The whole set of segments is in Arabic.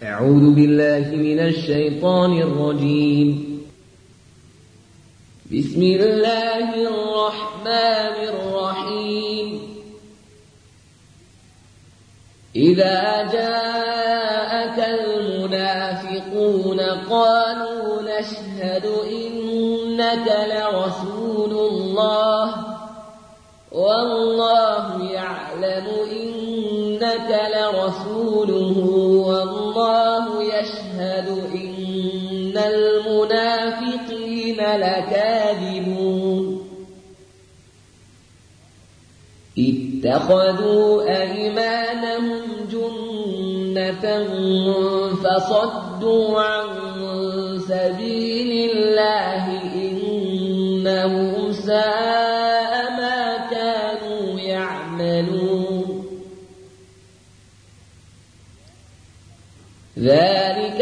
أعوذ بالله من الشيطان الرجيم. بسم الله الرحمن الرحيم. إذا جاءك المنافقون قالوا نشهد إنك لرسول الله والله يعلم إنك لرسوله والله يشهد إن المنافقين لكاذبون. اتخذوا أيمانهم جنة فصدوا عن سبيل الله إنهم ساء ما كانوا يعملون. ذلك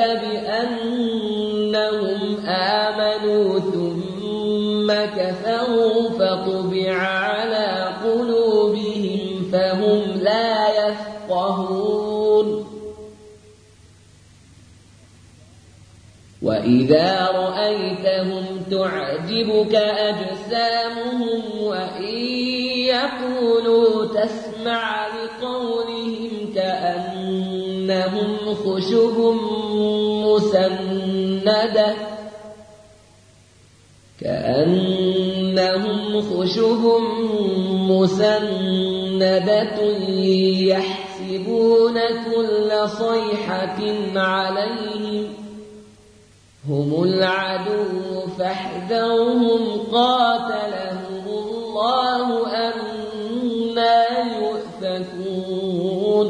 بأنهم آمنوا ثم كفروا فطبع على قلوبهم فهم لا يفقهون. وإذا رأيتهم تعجبك أجسامهم وإن يقولوا تسمع لقولهم كأنهم خشب مسندة يحسبون كل صيحة عليهم هم العدو فاحذرهم قاتلهم الله أنى يؤفكون.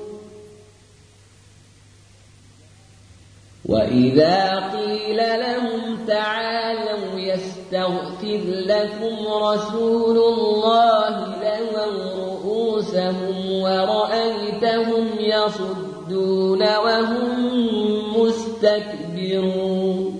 وإذا قيل لهم تعالوا يستغفر لكم رسول الله لووا رؤوسهم ورأيتهم يصدون وهم مستكبرون.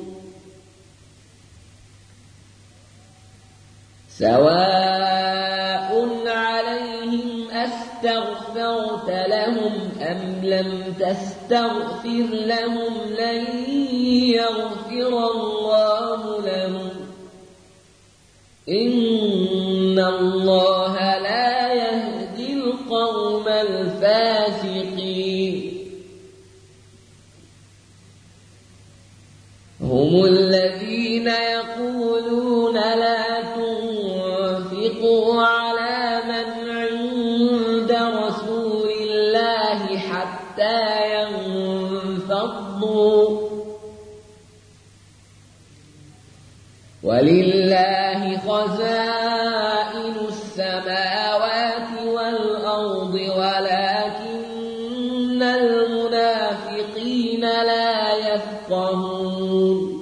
سواء عليهم أستغفرت لهم أم لم تستغفر لهم لن يغفر الله لهم إن الله لا يهدي القوم الفاسقين. هم الذين يقولون لا تنفقوا على من عند رسول الله حتى ينفضوا ولله خزائن السماوات والأرض ولكن المنافقين لا يفقهون.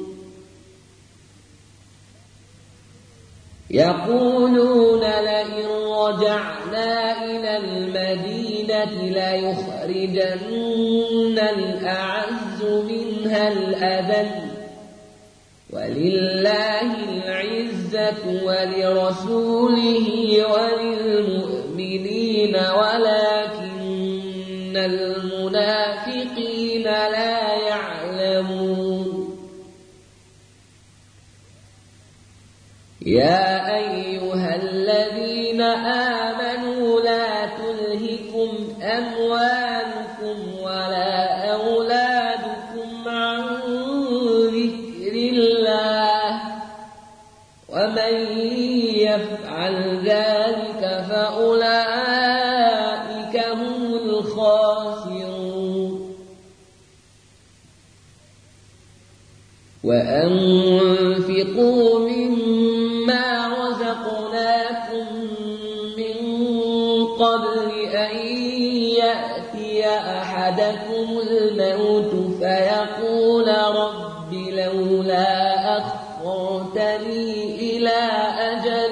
يقولون لئن رجعنا إلى المدينة ليخرجن الأعز منها الأذل ولله العزة ولرسوله وللمؤمنين ولكن المنافقين لا يعلمون. يا أيها الذين آمنوا لا تلهكم أموالكم ولا أولادكم عن ذكر الله ومن يفعل ذلك فأولئك هم الخاسرون. وأنفقوا مما رزقناكم من قبل أن يأتي أحدكم الموت فيقول رب لولا أخرتني إلى أجل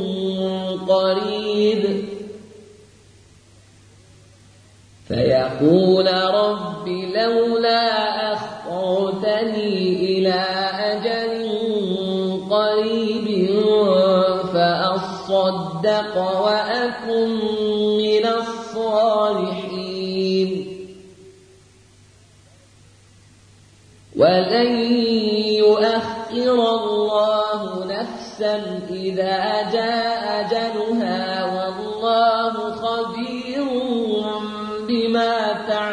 قريب فأصدق وأكن من الصالحين. ولن يؤخر الله نفسا إذا جاء أجلها والله خبير بما تعملون.